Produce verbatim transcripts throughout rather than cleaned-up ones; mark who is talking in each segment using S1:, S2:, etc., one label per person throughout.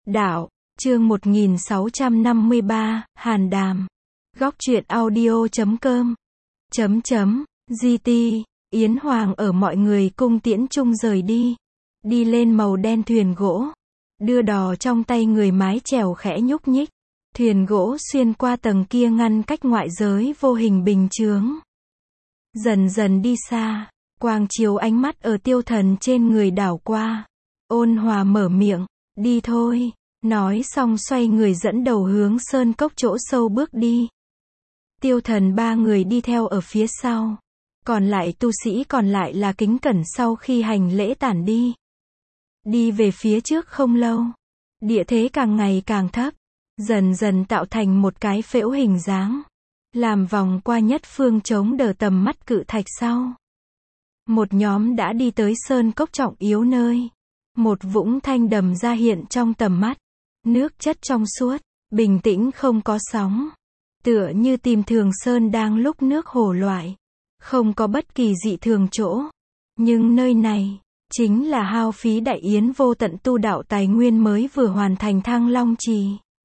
S1: Đạo, chương một nghìn sáu trăm năm mươi ba, Hàn Đàm. Góc truyện audio chấm com. Chấm chấm, giê tê, Yến Hoàng ở mọi người cung tiễn chung rời đi. Đi lên màu đen thuyền gỗ. Đưa đò trong tay người mái chèo khẽ nhúc nhích. Thuyền gỗ xuyên qua tầng kia ngăn cách ngoại giới vô hình bình chướng. Dần dần đi xa, quang chiếu ánh mắt ở Tiêu Thần trên người đảo qua. Ôn hòa mở miệng, đi thôi. Nói xong xoay người dẫn đầu hướng sơn cốc chỗ sâu bước đi. Tiêu Thần ba người đi theo ở phía sau. Còn lại tu sĩ còn lại là kính cẩn sau khi hành lễ tản đi. Đi về phía trước không lâu. Địa thế càng ngày càng thấp. Dần dần tạo thành một cái phễu hình dáng. Làm vòng qua nhất phương chống đỡ tầm mắt cự thạch sau. Một nhóm đã đi tới sơn cốc trọng yếu nơi. Một vũng thanh đầm ra hiện trong tầm mắt. Nước chất trong suốt, bình tĩnh không có sóng. Tựa như tìm thường sơn đang lúc nước hồ loại. Không có bất kỳ dị thường chỗ. Nhưng nơi này, chính là hao phí đại yến vô tận tu đạo tài nguyên mới vừa hoàn thành Thăng Long Trì.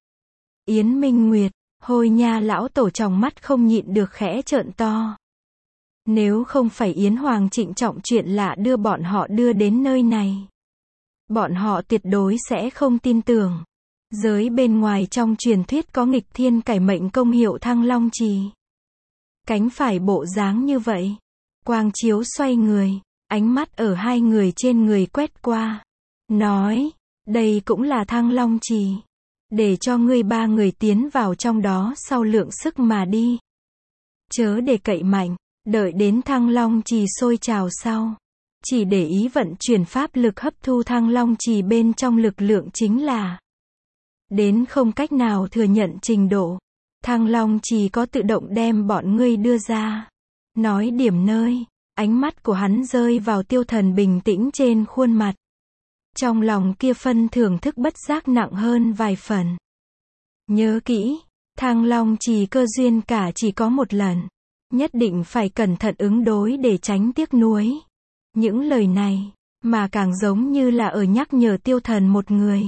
S1: Yến Minh Nguyệt, Hôi Nha lão tổ trong mắt không nhịn được khẽ trợn to. Nếu không phải Yến Hoàng trịnh trọng chuyện lạ đưa bọn họ đưa đến nơi này, bọn họ tuyệt đối sẽ không tin tưởng. Giới bên ngoài trong truyền thuyết có nghịch thiên cải mệnh công hiệu Thăng Long Trì. Cánh phải bộ dáng như vậy. Quang chiếu xoay người, ánh mắt ở hai người trên người quét qua. Nói, đây cũng là Thăng Long Trì. Để cho ngươi ba người tiến vào trong đó sau lượng sức mà đi. Chớ để cậy mạnh, đợi đến Thăng Long Trì sôi trào sau. Chỉ để ý vận chuyển pháp lực hấp thu Thăng Long Trì bên trong lực lượng chính là. Đến không cách nào thừa nhận trình độ. Thăng Long Trì có tự động đem bọn ngươi đưa ra. Nói điểm nơi, ánh mắt của hắn rơi vào Tiêu Thần bình tĩnh trên khuôn mặt. Trong lòng kia phân thưởng thức bất giác nặng hơn vài phần. Nhớ kỹ, Thăng Long Trì cơ duyên cả chỉ có một lần. Nhất định phải cẩn thận ứng đối để tránh tiếc nuối. Những lời này, mà càng giống như là ở nhắc nhở Tiêu Thần một người.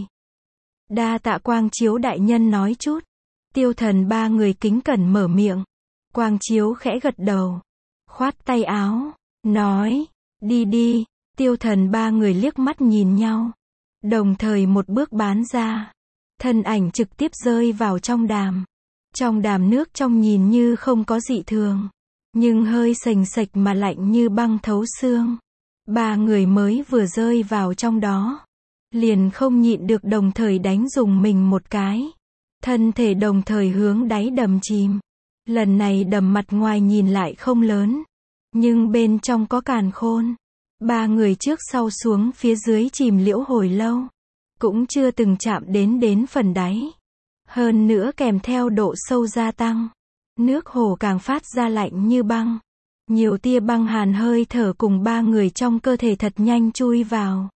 S1: Đa tạ Quang Chiếu đại nhân nói chút. Tiêu Thần ba người kính cẩn mở miệng. Quang Chiếu khẽ gật đầu. Khoát tay áo. Nói. Đi đi. Tiêu Thần ba người liếc mắt nhìn nhau. Đồng thời một bước bán ra. Thân ảnh trực tiếp rơi vào trong đàm. Trong đàm nước trong nhìn như không có dị thường. Nhưng hơi sềnh sệch mà lạnh như băng thấu xương. Ba người mới vừa rơi vào trong đó. Liền không nhịn được đồng thời đánh dùng mình một cái. Thân thể đồng thời hướng đáy đầm chìm. Lần này đầm mặt ngoài nhìn lại không lớn. Nhưng bên trong có càn khôn. Ba người trước sau xuống phía dưới chìm liễu hồi lâu. Cũng chưa từng chạm đến đến phần đáy. Hơn nữa kèm theo độ sâu gia tăng. Nước hồ càng phát ra lạnh như băng. Nhiều tia băng hàn hơi thở cùng ba người trong cơ thể thật nhanh chui vào.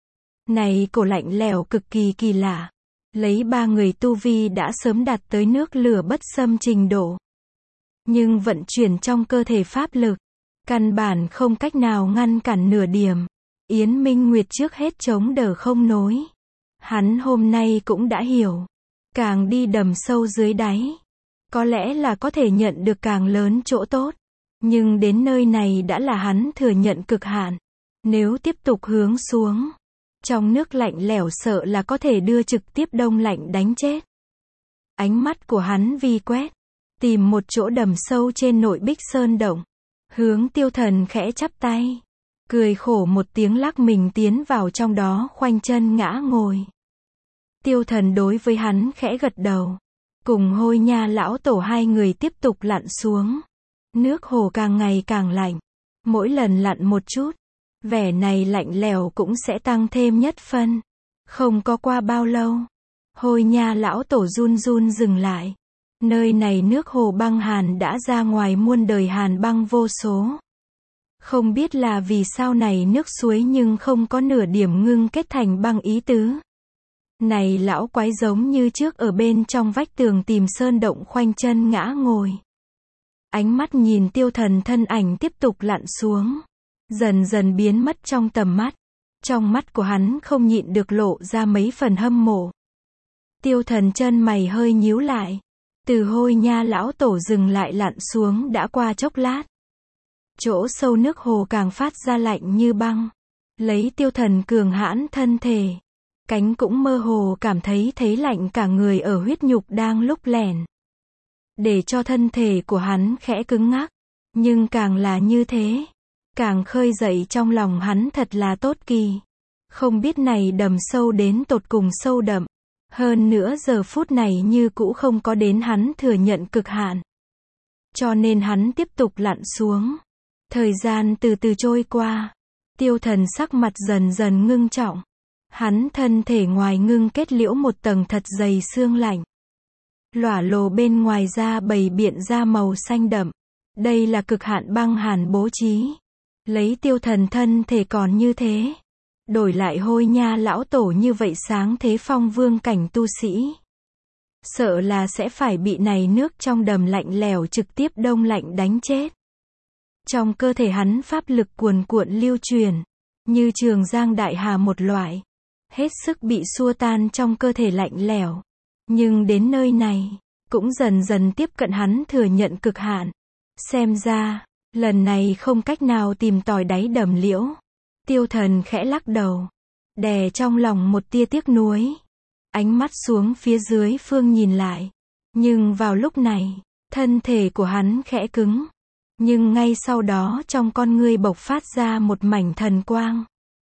S1: Này cổ lạnh lẽo cực kỳ kỳ lạ. Lấy ba người tu vi đã sớm đạt tới nước lửa bất xâm trình độ. Nhưng vận chuyển trong cơ thể pháp lực. Căn bản không cách nào ngăn cản nửa điểm. Yến Minh Nguyệt trước hết chống đỡ không nối. Hắn hôm nay cũng đã hiểu. Càng đi đầm sâu dưới đáy. Có lẽ là có thể nhận được càng lớn chỗ tốt. Nhưng đến nơi này đã là hắn thừa nhận cực hạn. Nếu tiếp tục hướng xuống. Trong nước lạnh lẽo sợ là có thể đưa trực tiếp đông lạnh đánh chết. Ánh mắt của hắn vi quét. Tìm một chỗ đầm sâu trên nội bích sơn động. Hướng Tiêu Thần khẽ chắp tay. Cười khổ một tiếng lắc mình tiến vào trong đó khoanh chân ngã ngồi. Tiêu Thần đối với hắn khẽ gật đầu. Cùng Hôi Nha lão tổ hai người tiếp tục lặn xuống. Nước hồ càng ngày càng lạnh. Mỗi lần lặn một chút. Vẻ này lạnh lẽo cũng sẽ tăng thêm nhất phân. Không có qua bao lâu. Hôi Nha lão tổ run run dừng lại. Nơi này nước hồ băng hàn đã ra ngoài muôn đời hàn băng vô số. Không biết là vì sao này nước suối nhưng không có nửa điểm ngưng kết thành băng ý tứ. Này lão quái giống như trước ở bên trong vách tường tìm sơn động khoanh chân ngã ngồi. Ánh mắt nhìn Tiêu Thần thân ảnh tiếp tục lặn xuống. Dần dần biến mất trong tầm mắt. Trong mắt của hắn không nhịn được lộ ra mấy phần hâm mộ. Tiêu Thần chân mày hơi nhíu lại. Từ Hôi Nha lão tổ dừng lại lặn xuống đã qua chốc lát. Chỗ sâu nước hồ càng phát ra lạnh như băng. Lấy Tiêu Thần cường hãn thân thể, cánh cũng mơ hồ cảm thấy thấy lạnh cả người ở huyết nhục đang lúc lẻn. Để cho thân thể của hắn khẽ cứng ngắc. Nhưng càng là như thế, càng khơi dậy trong lòng hắn thật là tốt kỳ. Không biết này đầm sâu đến tột cùng sâu đậm. Hơn nữa giờ phút này như cũ không có đến hắn thừa nhận cực hạn. Cho nên hắn tiếp tục lặn xuống. Thời gian từ từ trôi qua. Tiêu Thần sắc mặt dần dần ngưng trọng. Hắn thân thể ngoài ngưng kết liễu một tầng thật dày xương lạnh. Lỏa lồ bên ngoài da bày biện ra màu xanh đậm. Đây là cực hạn băng hàn bố trí. Lấy Tiêu Thần thân thể còn như thế. Đổi lại Hôi Nha lão tổ như vậy sáng thế phong vương cảnh tu sĩ. Sợ là sẽ phải bị này nước trong đầm lạnh lèo trực tiếp đông lạnh đánh chết. Trong cơ thể hắn pháp lực cuồn cuộn lưu truyền. Như trường giang đại hà một loại. Hết sức bị xua tan trong cơ thể lạnh lẽo. Nhưng đến nơi này, cũng dần dần tiếp cận hắn thừa nhận cực hạn. Xem ra, lần này không cách nào tìm tòi đáy đầm liễu. Tiêu Thần khẽ lắc đầu. Đè trong lòng một tia tiếc nuối. Ánh mắt xuống phía dưới phương nhìn lại. Nhưng vào lúc này, thân thể của hắn khẽ cứng. Nhưng ngay sau đó trong con ngươi bộc phát ra một mảnh thần quang.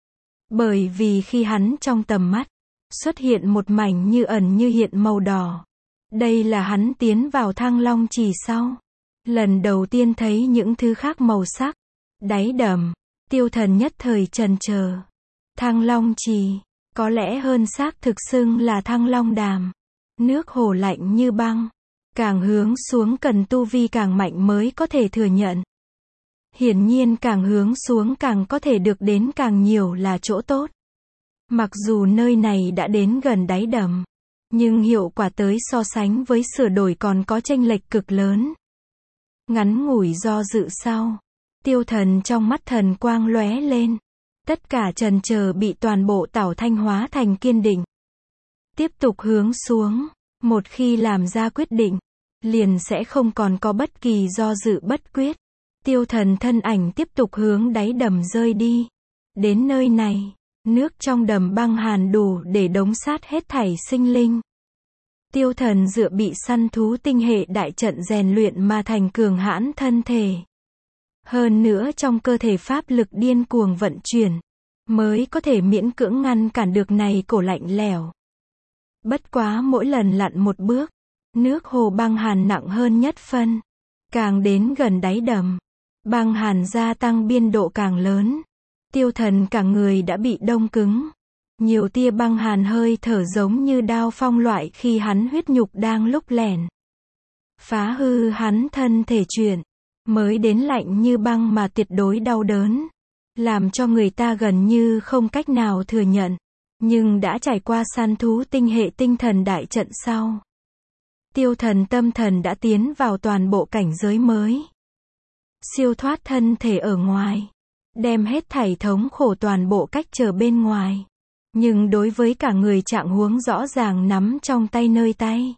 S1: Bởi vì khi hắn trong tầm mắt, xuất hiện một mảnh như ẩn như hiện màu đỏ. Đây là hắn tiến vào Thăng Long Trì sau. Lần đầu tiên thấy những thứ khác màu sắc. Đáy đầm, Tiêu Thần nhất thời chần chờ. Thăng Long Trì, có lẽ hơn xác thực xưng là Thăng Long Đàm. Nước hồ lạnh như băng. Càng hướng xuống cần tu vi càng mạnh mới có thể thừa nhận. Hiển nhiên càng hướng xuống càng có thể được đến càng nhiều là chỗ tốt. Mặc dù nơi này đã đến gần đáy đầm, nhưng hiệu quả tới so sánh với sửa đổi còn có chênh lệch cực lớn. Ngắn ngủi do dự sau, Tiêu Thần trong mắt thần quang lóe lên. Tất cả chần chờ bị toàn bộ tảo thanh hóa thành kiên định. Tiếp tục hướng xuống, một khi làm ra quyết định, liền sẽ không còn có bất kỳ do dự bất quyết. Tiêu Thần thân ảnh tiếp tục hướng đáy đầm rơi đi. Đến nơi này, nước trong đầm băng hàn đủ để đống sát hết thảy sinh linh. Tiêu Thần dựa bị săn thú tinh hệ đại trận rèn luyện mà thành cường hãn thân thể. Hơn nữa trong cơ thể pháp lực điên cuồng vận chuyển, mới có thể miễn cưỡng ngăn cản được này cổ lạnh lẽo. Bất quá mỗi lần lặn một bước, nước hồ băng hàn nặng hơn nhất phân. Càng đến gần đáy đầm, băng hàn gia tăng biên độ càng lớn. Tiêu Thần cả người đã bị đông cứng. Nhiều tia băng hàn hơi thở giống như đao phong loại khi hắn huyết nhục đang lúc lẻn. Phá hư hắn thân thể chuyển. Mới đến lạnh như băng mà tuyệt đối đau đớn. Làm cho người ta gần như không cách nào thừa nhận. Nhưng đã trải qua săn thú tinh hệ tinh thần đại trận sau. Tiêu Thần tâm thần đã tiến vào toàn bộ cảnh giới mới. Siêu thoát thân thể ở ngoài. Đem hết thảy thống khổ toàn bộ cách trở bên ngoài. Nhưng đối với cả người trạng huống rõ ràng nắm trong tay nơi tay.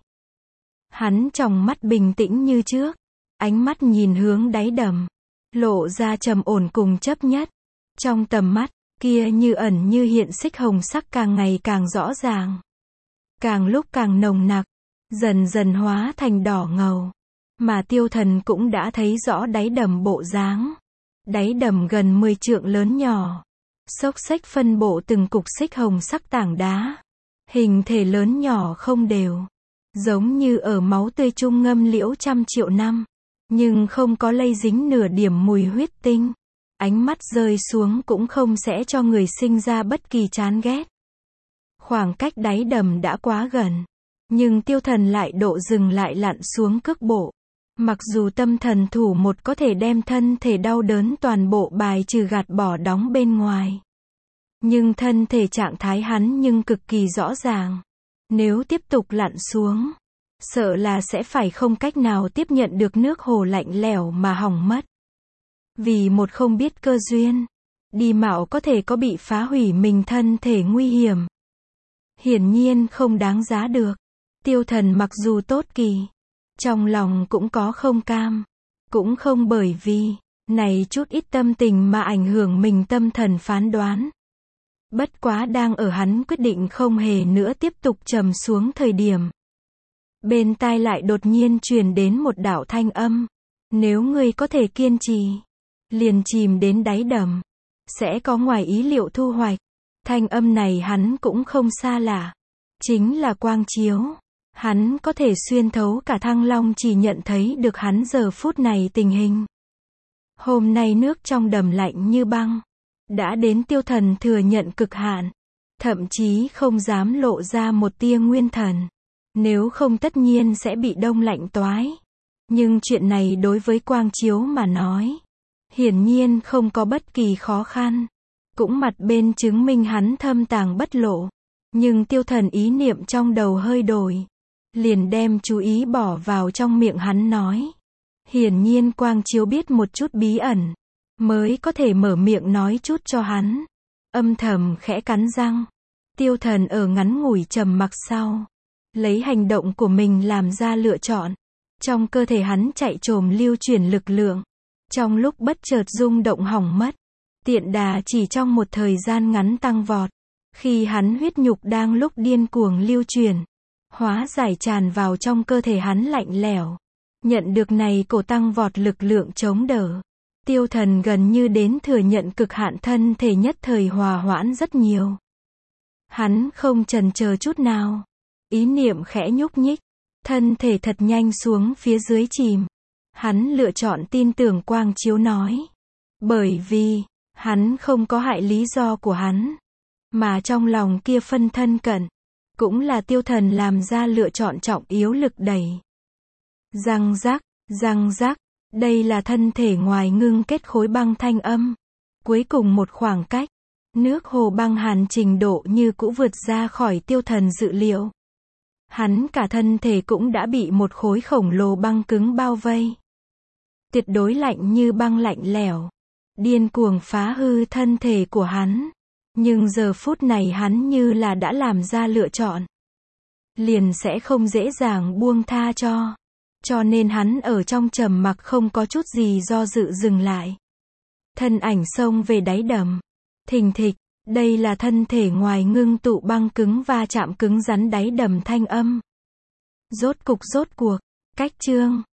S1: Hắn trong mắt bình tĩnh như trước. Ánh mắt nhìn hướng đáy đầm. Lộ ra trầm ổn cùng chấp nhất. Trong tầm mắt, kia như ẩn như hiện xích hồng sắc càng ngày càng rõ ràng. Càng lúc càng nồng nặc. Dần dần hóa thành đỏ ngầu. Mà Tiêu Thần cũng đã thấy rõ đáy đầm bộ dáng. Đáy đầm gần mười trượng lớn nhỏ. Xốc xếch phân bộ từng cục xích hồng sắc tảng đá. Hình thể lớn nhỏ không đều. Giống như ở máu tươi trung ngâm liễu trăm triệu năm. Nhưng không có lây dính nửa điểm mùi huyết tinh. Ánh mắt rơi xuống cũng không sẽ cho người sinh ra bất kỳ chán ghét. Khoảng cách đáy đầm đã quá gần. Nhưng Tiêu Thần lại độ dừng lại lặn xuống cước bộ. Mặc dù tâm thần thủ một có thể đem thân thể đau đớn toàn bộ bài trừ gạt bỏ đóng bên ngoài. Nhưng thân thể trạng thái hắn nhưng cực kỳ rõ ràng. Nếu tiếp tục lặn xuống, sợ là sẽ phải không cách nào tiếp nhận được nước hồ lạnh lẽo mà hỏng mất. Vì một không biết cơ duyên, đi mạo có thể có bị phá hủy mình thân thể nguy hiểm. Hiển nhiên không đáng giá được. Tiêu Thần mặc dù tốt kỳ, trong lòng cũng có không cam, cũng không bởi vì này chút ít tâm tình mà ảnh hưởng mình tâm thần phán đoán. Bất quá đang ở hắn quyết định không hề nữa tiếp tục trầm xuống thời điểm. Bên tai lại đột nhiên truyền đến một đạo thanh âm. Nếu ngươi có thể kiên trì, liền chìm đến đáy đầm, sẽ có ngoài ý liệu thu hoạch. Thanh âm này hắn cũng không xa lạ. Chính là quang chiếu. Hắn có thể xuyên thấu cả Thăng Long chỉ nhận thấy được hắn giờ phút này tình hình. Hôm nay nước trong đầm lạnh như băng. Đã đến Tiêu Thần thừa nhận cực hạn. Thậm chí không dám lộ ra một tia nguyên thần. Nếu không tất nhiên sẽ bị đông lạnh toái. Nhưng chuyện này đối với quang chiếu mà nói, hiển nhiên không có bất kỳ khó khăn. Cũng mặt bên chứng minh hắn thâm tàng bất lộ. Nhưng Tiêu Thần ý niệm trong đầu hơi đổi. Liền đem chú ý bỏ vào trong miệng hắn nói. Hiển nhiên quang chiếu biết một chút bí ẩn. Mới có thể mở miệng nói chút cho hắn. Âm thầm khẽ cắn răng. Tiêu Thần ở ngắn ngủi trầm mặc sau. Lấy hành động của mình làm ra lựa chọn. Trong cơ thể hắn chạy trồm lưu chuyển lực lượng. Trong lúc bất chợt rung động hỏng mất. Tiện đà chỉ trong một thời gian ngắn tăng vọt. Khi hắn huyết nhục đang lúc điên cuồng lưu chuyển. Hóa giải tràn vào trong cơ thể hắn lạnh lẽo. Nhận được này cổ tăng vọt lực lượng chống đỡ. Tiêu Thần gần như đến thừa nhận cực hạn thân thể nhất thời hòa hoãn rất nhiều. Hắn không chần chờ chút nào. Ý niệm khẽ nhúc nhích. Thân thể thật nhanh xuống phía dưới chìm. Hắn lựa chọn tin tưởng quang chiếu nói. Bởi vì, hắn không có hại lý do của hắn. Mà trong lòng kia phân thân cận. Cũng là Tiêu Thần làm ra lựa chọn trọng yếu lực đẩy. Răng rắc, răng rắc. Đây là thân thể ngoài ngưng kết khối băng thanh âm. Cuối cùng một khoảng cách. Nước hồ băng hàn trình độ như cũ vượt ra khỏi Tiêu Thần dự liệu. Hắn cả thân thể cũng đã bị một khối khổng lồ băng cứng bao vây. Tuyệt đối lạnh như băng lạnh lẽo. Điên cuồng phá hư thân thể của hắn. Nhưng giờ phút này hắn như là đã làm ra lựa chọn. Liền sẽ không dễ dàng buông tha cho. Cho nên hắn ở trong trầm mặc không có chút gì do dự dừng lại. Thân ảnh xông về đáy đầm. Thình thịch, đây là thân thể ngoài ngưng tụ băng cứng va chạm cứng rắn đáy đầm thanh âm. Rốt cục rốt cuộc, cách chương.